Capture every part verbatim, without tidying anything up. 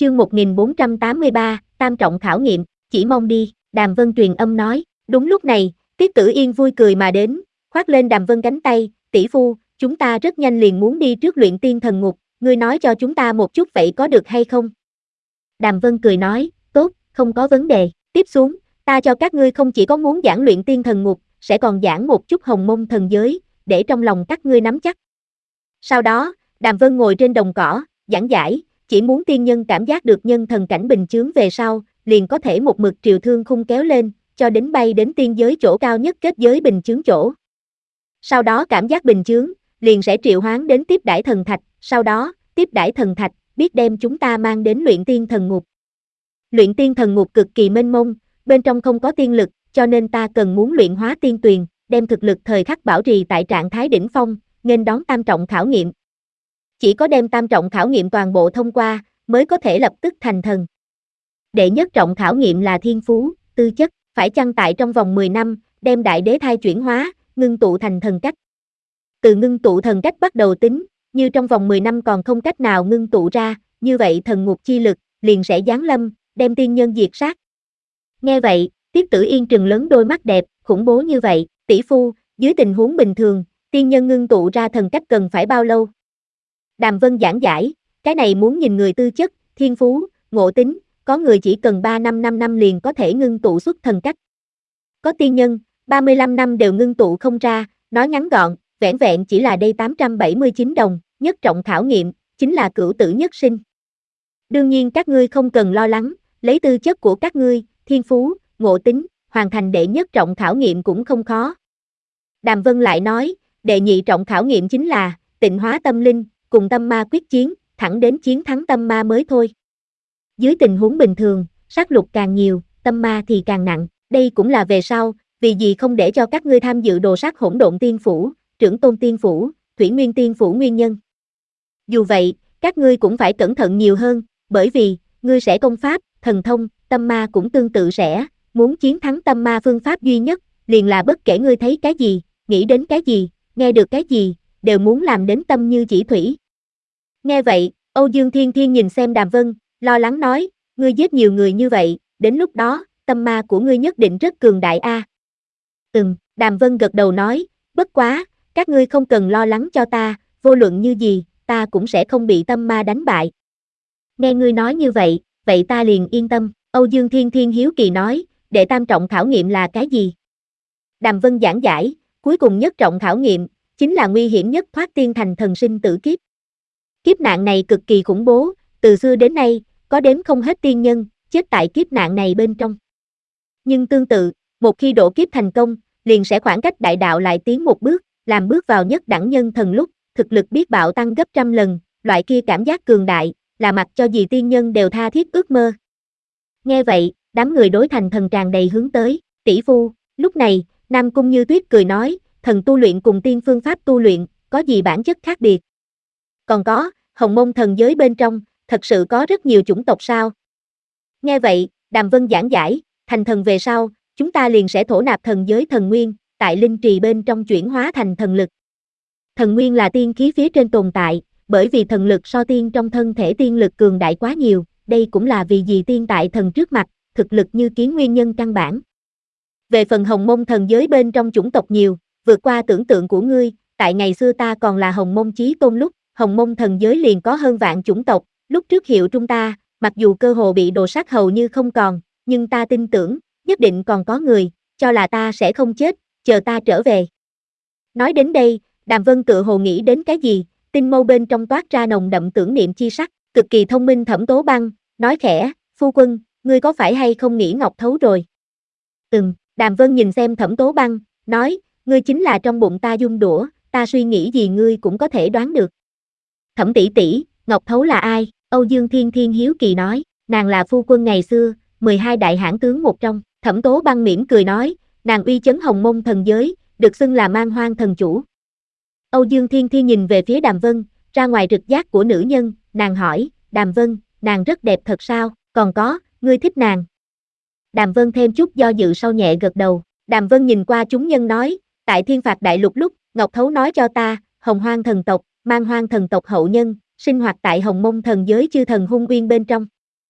Chương một nghìn bốn trăm tám mươi ba, tam trọng khảo nghiệm, chỉ mong đi, Đàm Vân truyền âm nói. Đúng lúc này, Tiết Tử Yên vui cười mà đến, khoác lên Đàm Vân cánh tay, tỷ phu, chúng ta rất nhanh liền muốn đi trước luyện tiên thần ngục, ngươi nói cho chúng ta một chút vậy có được hay không? Đàm Vân cười nói, tốt, không có vấn đề, tiếp xuống, ta cho các ngươi không chỉ có muốn giảng luyện tiên thần ngục, sẽ còn giảng một chút hồng mông thần giới, để trong lòng các ngươi nắm chắc. Sau đó, Đàm Vân ngồi trên đồng cỏ, giảng giải, chỉ muốn tiên nhân cảm giác được nhân thần cảnh bình chướng về sau, liền có thể một mực triều thương khung kéo lên, cho đến bay đến tiên giới chỗ cao nhất kết giới bình chướng chỗ. Sau đó cảm giác bình chướng, liền sẽ triệu hoán đến tiếp đãi thần thạch, sau đó, tiếp đãi thần thạch, biết đem chúng ta mang đến luyện tiên thần ngục. Luyện tiên thần ngục cực kỳ mênh mông, bên trong không có tiên lực, cho nên ta cần muốn luyện hóa tiên tuyền, đem thực lực thời khắc bảo trì tại trạng thái đỉnh phong, nên đón tam trọng khảo nghiệm. Chỉ có đem tam trọng khảo nghiệm toàn bộ thông qua, mới có thể lập tức thành thần. Đệ nhất trọng khảo nghiệm là thiên phú, tư chất, phải chăng tại trong vòng mười năm, đem đại đế thai chuyển hóa, ngưng tụ thành thần cách. Từ ngưng tụ thần cách bắt đầu tính, như trong vòng mười năm còn không cách nào ngưng tụ ra, như vậy thần ngục chi lực, liền sẽ giáng lâm, đem tiên nhân diệt sát. Nghe vậy, Tiết Tử Yên trừng lớn đôi mắt đẹp, khủng bố như vậy, tỷ phu, dưới tình huống bình thường, tiên nhân ngưng tụ ra thần cách cần phải bao lâu? Đàm Vân giảng giải, cái này muốn nhìn người tư chất, thiên phú, ngộ tính, có người chỉ cần ba năm năm năm liền có thể ngưng tụ xuất thần cách. Có tiên nhân, ba mươi lăm năm đều ngưng tụ không ra, nói ngắn gọn, vẻn vẹn chỉ là đây tám trăm bảy mươi chín đồng, nhất trọng khảo nghiệm, chính là cửu tử nhất sinh. Đương nhiên các ngươi không cần lo lắng, lấy tư chất của các ngươi, thiên phú, ngộ tính, hoàn thành đệ nhất trọng khảo nghiệm cũng không khó. Đàm Vân lại nói, đệ nhị trọng khảo nghiệm chính là, tịnh hóa tâm linh, cùng tâm ma quyết chiến, thẳng đến chiến thắng tâm ma mới thôi. Dưới tình huống bình thường, sát lục càng nhiều, tâm ma thì càng nặng, đây cũng là về sau, vì gì không để cho các ngươi tham dự đồ sát hỗn độn tiên phủ, trưởng tôn tiên phủ, thủy nguyên tiên phủ nguyên nhân. Dù vậy, các ngươi cũng phải cẩn thận nhiều hơn, bởi vì, ngươi sẽ công pháp, thần thông, tâm ma cũng tương tự sẽ, muốn chiến thắng tâm ma phương pháp duy nhất, liền là bất kể ngươi thấy cái gì, nghĩ đến cái gì, nghe được cái gì, đều muốn làm đến tâm như chỉ thủy. Nghe vậy, Âu Dương Thiên Thiên nhìn xem Đàm Vân, lo lắng nói, ngươi giết nhiều người như vậy, đến lúc đó, tâm ma của ngươi nhất định rất cường đại a. À. Ừm, Đàm Vân gật đầu nói, bất quá, các ngươi không cần lo lắng cho ta, vô luận như gì, ta cũng sẽ không bị tâm ma đánh bại. Nghe ngươi nói như vậy, vậy ta liền yên tâm, Âu Dương Thiên Thiên hiếu kỳ nói, đệ tam trọng khảo nghiệm là cái gì? Đàm Vân giảng giải, cuối cùng nhất trọng khảo nghiệm, chính là nguy hiểm nhất thoát tiên thành thần sinh tử kiếp. Kiếp nạn này cực kỳ khủng bố, từ xưa đến nay, có đếm không hết tiên nhân, chết tại kiếp nạn này bên trong. Nhưng tương tự, một khi độ kiếp thành công, liền sẽ khoảng cách đại đạo lại tiến một bước, làm bước vào nhất đẳng nhân thần lúc, thực lực biết bạo tăng gấp trăm lần, loại kia cảm giác cường đại, là mặc cho gì tiên nhân đều tha thiết ước mơ. Nghe vậy, đám người đối thành thần tràn đầy hướng tới, tỷ phu, lúc này, Nam Cung Như Tuyết cười nói, thần tu luyện cùng tiên phương pháp tu luyện, có gì bản chất khác biệt? Còn có, hồng mông thần giới bên trong, thật sự có rất nhiều chủng tộc sao? Nghe vậy, Đàm Vân giảng giải, thành thần về sau, chúng ta liền sẽ thổ nạp thần giới thần nguyên, tại linh trì bên trong chuyển hóa thành thần lực. Thần nguyên là tiên khí phía trên tồn tại, bởi vì thần lực so tiên trong thân thể tiên lực cường đại quá nhiều, đây cũng là vì gì tiên tại thần trước mặt, thực lực như kiến nguyên nhân căn bản. Về phần hồng mông thần giới bên trong chủng tộc nhiều, vượt qua tưởng tượng của ngươi, tại ngày xưa ta còn là hồng mông chí tôn lúc, hồng mông thần giới liền có hơn vạn chủng tộc, lúc trước hiệu trung ta, mặc dù cơ hồ bị đồ sát hầu như không còn, nhưng ta tin tưởng, nhất định còn có người, cho là ta sẽ không chết, chờ ta trở về. Nói đến đây, Đàm Vân tự hồ nghĩ đến cái gì, tinh mâu bên trong toát ra nồng đậm tưởng niệm chi sắc, cực kỳ thông minh Thẩm Tố Băng, nói khẽ, phu quân, ngươi có phải hay không nghĩ Ngọc Thấu rồi? Ừm, Đàm Vân nhìn xem Thẩm Tố Băng, nói, ngươi chính là trong bụng ta dung đũa, ta suy nghĩ gì ngươi cũng có thể đoán được. Thẩm tỷ tỷ, Ngọc Thấu là ai? Âu Dương Thiên Thiên hiếu kỳ nói, nàng là phu quân ngày xưa, mười hai đại hãn tướng một trong, Thẩm Tố Băng mỉm cười nói, nàng uy chấn hồng mông thần giới, được xưng là man hoang thần chủ. Âu Dương Thiên Thiên nhìn về phía Đàm Vân, ra ngoài trực giác của nữ nhân, nàng hỏi, Đàm Vân, nàng rất đẹp thật sao, còn có, ngươi thích nàng. Đàm Vân thêm chút do dự sau nhẹ gật đầu, Đàm Vân nhìn qua chúng nhân nói, tại thiên phạt đại lục lúc, Ngọc Thấu nói cho ta, hồng hoang thần tộc, man hoang thần tộc hậu nhân, sinh hoạt tại hồng mông thần giới chư thần hung uyên bên trong.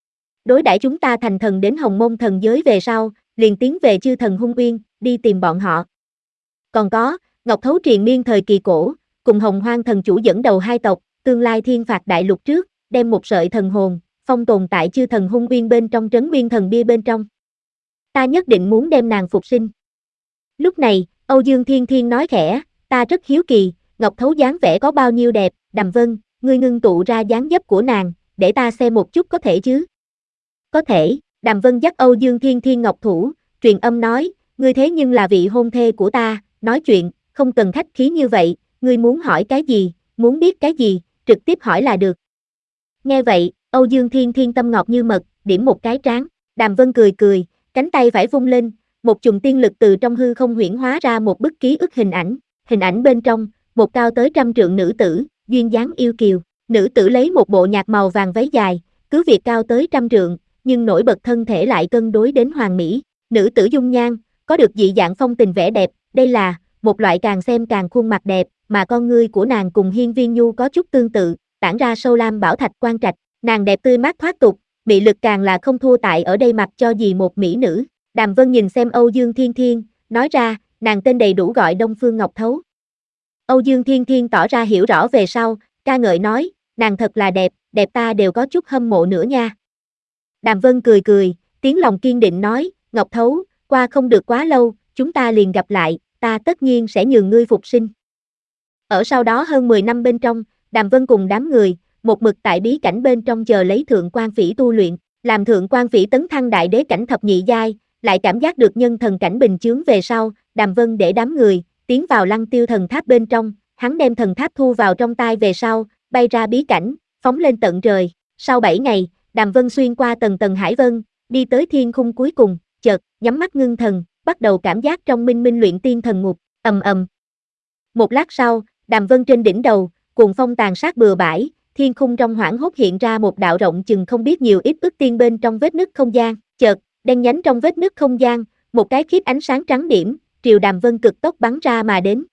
đối đãi chúng ta thành thần đến Hồng Môn thần giới về sau, liền tiến về chư thần hung uyên, đi tìm bọn họ. Còn có, Ngọc Thấu triền miên thời kỳ cổ, cùng Hồng Hoang thần chủ dẫn đầu hai tộc, tương lai thiên phạt đại lục trước, đem một sợi thần hồn, phong tồn tại chư thần hung uyên bên trong trấn nguyên thần bia bên trong. Ta nhất định muốn đem nàng phục sinh. Lúc này, Âu Dương Thiên Thiên nói khẽ, ta rất hiếu kỳ, Ngọc Thấu dáng vẻ có bao nhiêu đẹp, Đàm Vân, ngươi ngưng tụ ra dáng dấp của nàng, để ta xem một chút có thể chứ? Có thể, Đàm Vân dắt Âu Dương Thiên Thiên Ngọc thủ, truyền âm nói, ngươi thế nhưng là vị hôn thê của ta, nói chuyện, không cần khách khí như vậy, ngươi muốn hỏi cái gì, muốn biết cái gì, trực tiếp hỏi là được. Nghe vậy, Âu Dương Thiên Thiên tâm ngọt như mật, điểm một cái trán, Đàm Vân cười cười, cánh tay phải vung lên, một chùm tiên lực từ trong hư không huyễn hóa ra một bức ký ức hình ảnh, hình ảnh bên trong, một cao tới trăm trượng nữ tử, duyên dáng yêu kiều, nữ tử lấy một bộ nhạt màu vàng váy dài, cứ việc cao tới trăm trượng, nhưng nổi bật thân thể lại cân đối đến hoàn mỹ, nữ tử dung nhan, có được dị dạng phong tình vẻ đẹp, đây là một loại càng xem càng khuôn mặt đẹp, mà con ngươi của nàng cùng Hiên Viên Nhu có chút tương tự, tản ra sâu lam bảo thạch quang trạch, nàng đẹp tươi mát thoát tục, mị lực càng là không thua tại ở đây mặc cho gì một mỹ nữ. Đàm Vân nhìn xem Âu Dương Thiên Thiên, nói ra, nàng tên đầy đủ gọi Đông Phương Ngọc Thấu. Âu Dương Thiên Thiên tỏ ra hiểu rõ về sau, ca ngợi nói, nàng thật là đẹp, đẹp ta đều có chút hâm mộ nữa nha. Đàm Vân cười cười, tiếng lòng kiên định nói, Ngọc Thấu, qua không được quá lâu, chúng ta liền gặp lại, ta tất nhiên sẽ nhường ngươi phục sinh. Ở sau đó hơn mười năm bên trong, Đàm Vân cùng đám người, một mực tại bí cảnh bên trong chờ lấy Thượng Quan Phỉ tu luyện, làm Thượng Quan Phỉ tấn thăng đại đế cảnh thập nhị giai, lại cảm giác được nhân thần cảnh bình chướng về sau, Đàm Vân để đám người tiến vào Lăng Tiêu thần tháp bên trong, hắn đem thần tháp thu vào trong tay về sau, bay ra bí cảnh, phóng lên tận trời. Sau bảy ngày, Đàm Vân xuyên qua tầng tầng hải vân, đi tới thiên khung cuối cùng, chợt nhắm mắt ngưng thần, bắt đầu cảm giác trong minh minh luyện tiên thần ngục, ầm ầm. Một lát sau, Đàm Vân trên đỉnh đầu, cuồng phong tàn sát bừa bãi, thiên khung trong hoảng hốt hiện ra một đạo rộng chừng không biết nhiều ít ức tiên bên trong vết nứt không gian, chợt, đen nhánh trong vết nứt không gian, một cái khiếp ánh sáng trắng điểm, triều Đàm Vân cực tốc bắn ra mà đến,